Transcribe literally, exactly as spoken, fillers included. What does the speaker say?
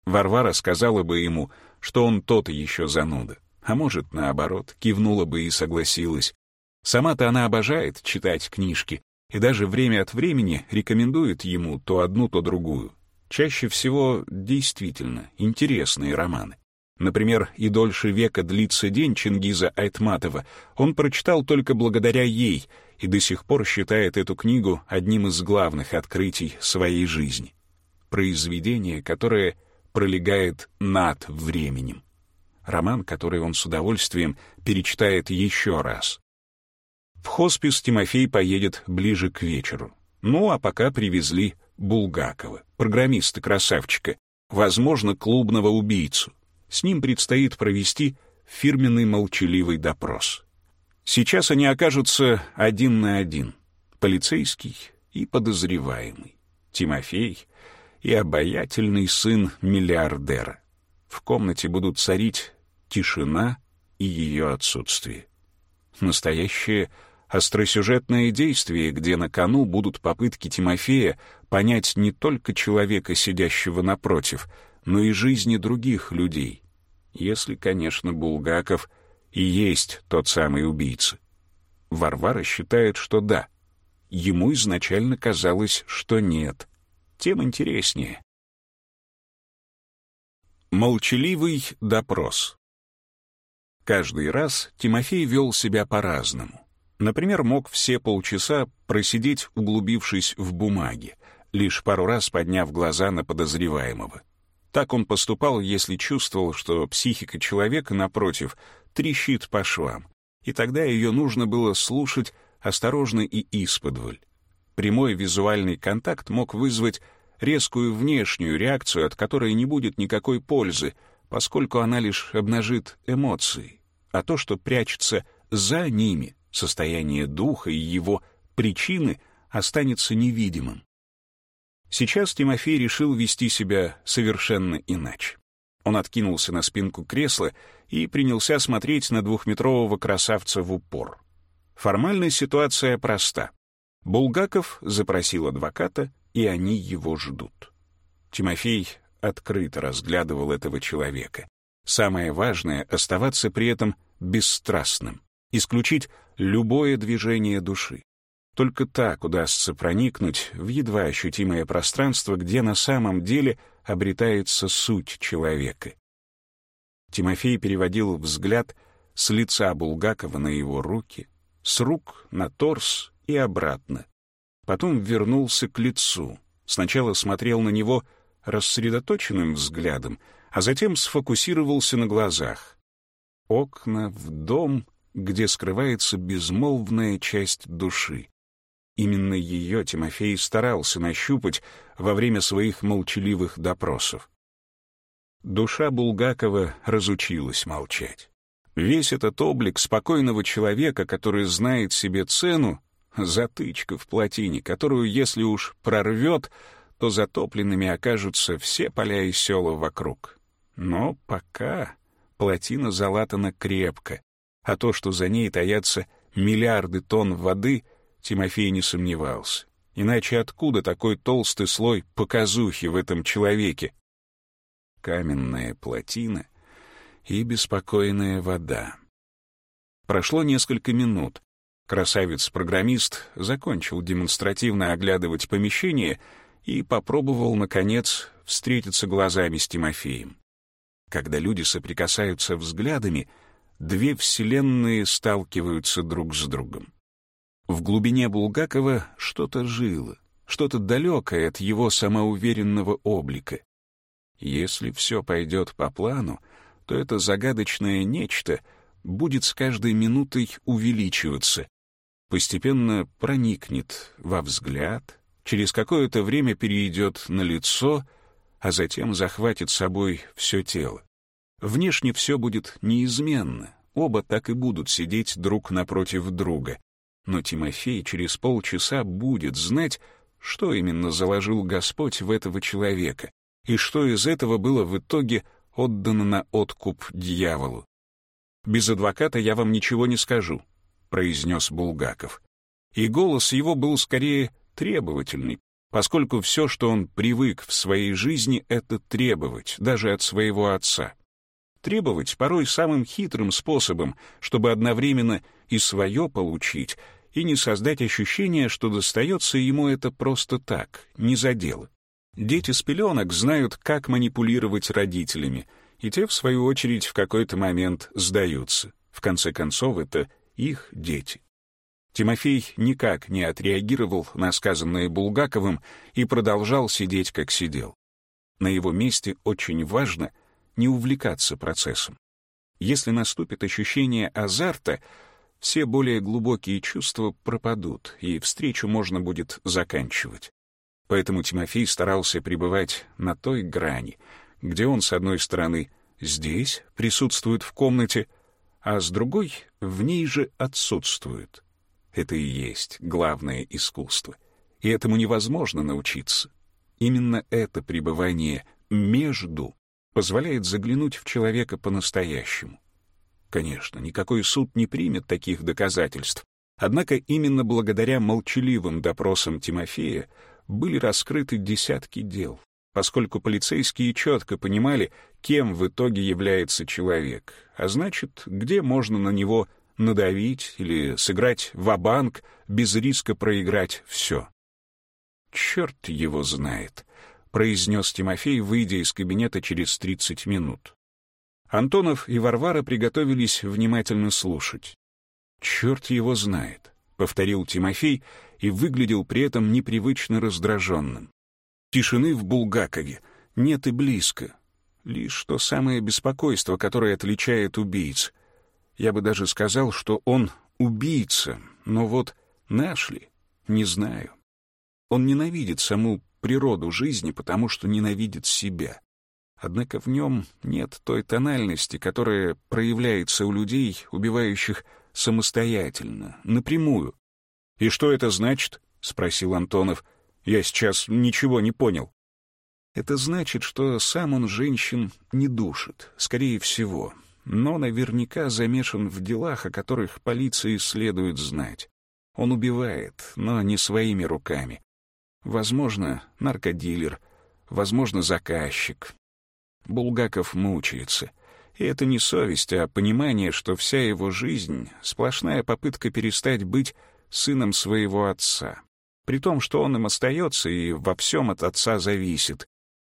Варвара сказала бы ему, что он тот еще зануда. А может, наоборот, кивнула бы и согласилась. Сама-то она обожает читать книжки и даже время от времени рекомендует ему то одну, то другую. Чаще всего действительно интересные романы. Например, «И дольше века длится день» Чингиза Айтматова он прочитал только благодаря ей и до сих пор считает эту книгу одним из главных открытий своей жизни. Произведение, которое пролегает над временем. Роман, который он с удовольствием перечитает еще раз. В хоспис Тимофей поедет ближе к вечеру. Ну, а пока привезли Булгакова, программиста-красавчика, возможно, клубного убийцу. С ним предстоит провести фирменный молчаливый допрос. Сейчас они окажутся один на один. Полицейский и подозреваемый. Тимофей и обаятельный сын миллиардера. В комнате будут царить тишина и ее отсутствие. Настоящее остросюжетное действие, где на кону будут попытки Тимофея понять не только человека, сидящего напротив, но и жизни других людей. Если, конечно, Булгаков и есть тот самый убийца. Варвара считает, что да. Ему изначально казалось, что нет. Тем интереснее. Молчаливый допрос. Каждый раз Тимофей вел себя по-разному. Например, мог все полчаса просидеть, углубившись в бумаги, лишь пару раз подняв глаза на подозреваемого. Так он поступал, если чувствовал, что психика человека, напротив, трещит по швам, и тогда ее нужно было слушать осторожно и исподволь. Прямой визуальный контакт мог вызвать резкую внешнюю реакцию, от которой не будет никакой пользы, поскольку она лишь обнажит эмоции, а то, что прячется за ними, состояние духа и его причины, останется невидимым. Сейчас Тимофей решил вести себя совершенно иначе. Он откинулся на спинку кресла и принялся смотреть на двухметрового красавца в упор. Формально ситуация проста. Булгаков запросил адвоката, и они его ждут. Тимофей открыто разглядывал этого человека. Самое важное — оставаться при этом бесстрастным, исключить любое движение души. Только так удастся проникнуть в едва ощутимое пространство, где на самом деле обретается суть человека. Тимофей переводил взгляд с лица Булгакова на его руки, с рук на торс и обратно. Потом вернулся к лицу. Сначала смотрел на него рассредоточенным взглядом, а затем сфокусировался на глазах. Окна в дом, где скрывается безмолвная часть души. Именно ее Тимофей старался нащупать во время своих молчаливых допросов. Душа Булгакова разучилась молчать. Весь этот облик спокойного человека, который знает себе цену, затычка в плотине, которую, если уж прорвет, то затопленными окажутся все поля и села вокруг. Но пока плотина залатана крепко, а то, что за ней таятся миллиарды тонн воды, Тимофей не сомневался. Иначе откуда такой толстый слой показухи в этом человеке? Каменная плотина и беспокойная вода. Прошло несколько минут. Красавец-программист закончил демонстративно оглядывать помещение и попробовал, наконец, встретиться глазами с Тимофеем. Когда люди соприкасаются взглядами, две вселенные сталкиваются друг с другом. В глубине Булгакова что-то жило, что-то далекое от его самоуверенного облика. Если все пойдет по плану, то это загадочное нечто будет с каждой минутой увеличиваться, постепенно проникнет во взгляд, через какое-то время перейдет на лицо, а затем захватит собой все тело. Внешне все будет неизменно, оба так и будут сидеть друг напротив друга. Но Тимофей через полчаса будет знать, что именно заложил Господь в этого человека, и что из этого было в итоге отдано на откуп дьяволу. «Без адвоката я вам ничего не скажу», — произнес Булгаков. И голос его был скорее требовательный, поскольку все, что он привык в своей жизни, это требовать, даже от своего отца. Требовать порой самым хитрым способом, чтобы одновременно и свое получить, и не создать ощущение, что достается ему это просто так, не за дело. Дети с пеленок знают, как манипулировать родителями, и те, в свою очередь, в какой-то момент сдаются. В конце концов, это их дети. Тимофей никак не отреагировал на сказанное Булгаковым и продолжал сидеть, как сидел. На его месте очень важно не увлекаться процессом. Если наступит ощущение азарта, все более глубокие чувства пропадут, и встречу можно будет заканчивать. Поэтому Тимофей старался пребывать на той грани, где он, с одной стороны, здесь присутствует в комнате, а с другой — в ней же отсутствует. Это и есть главное искусство, и этому невозможно научиться. Именно это пребывание между позволяет заглянуть в человека по-настоящему. Конечно, никакой суд не примет таких доказательств, однако именно благодаря молчаливым допросам Тимофея были раскрыты десятки дел, поскольку полицейские четко понимали, кем в итоге является человек, а значит, где можно на него надавить или сыграть ва-банк без риска проиграть все. «Черт его знает», — произнес Тимофей, выйдя из кабинета через тридцать минут. Антонов и Варвара приготовились внимательно слушать. «Черт его знает», — повторил Тимофей и выглядел при этом непривычно раздраженным. Тишины в Булгакове нет и близко. Лишь то самое беспокойство, которое отличает убийц. Я бы даже сказал, что он убийца, но вот наш ли, не знаю. Он ненавидит саму природу жизни, потому что ненавидит себя. Однако в нем нет той тональности, которая проявляется у людей, убивающих самостоятельно, напрямую. «И что это значит?» — спросил Антонов. «Я сейчас ничего не понял». «Это значит, что сам он женщин не душит, скорее всего, но наверняка замешан в делах, о которых полиции следует знать. Он убивает, но не своими руками. Возможно, наркодилер, возможно, заказчик. Булгаков мучается. И это не совесть, а понимание, что вся его жизнь — сплошная попытка перестать быть сыном своего отца. При том, что он им остается и во всем от отца зависит.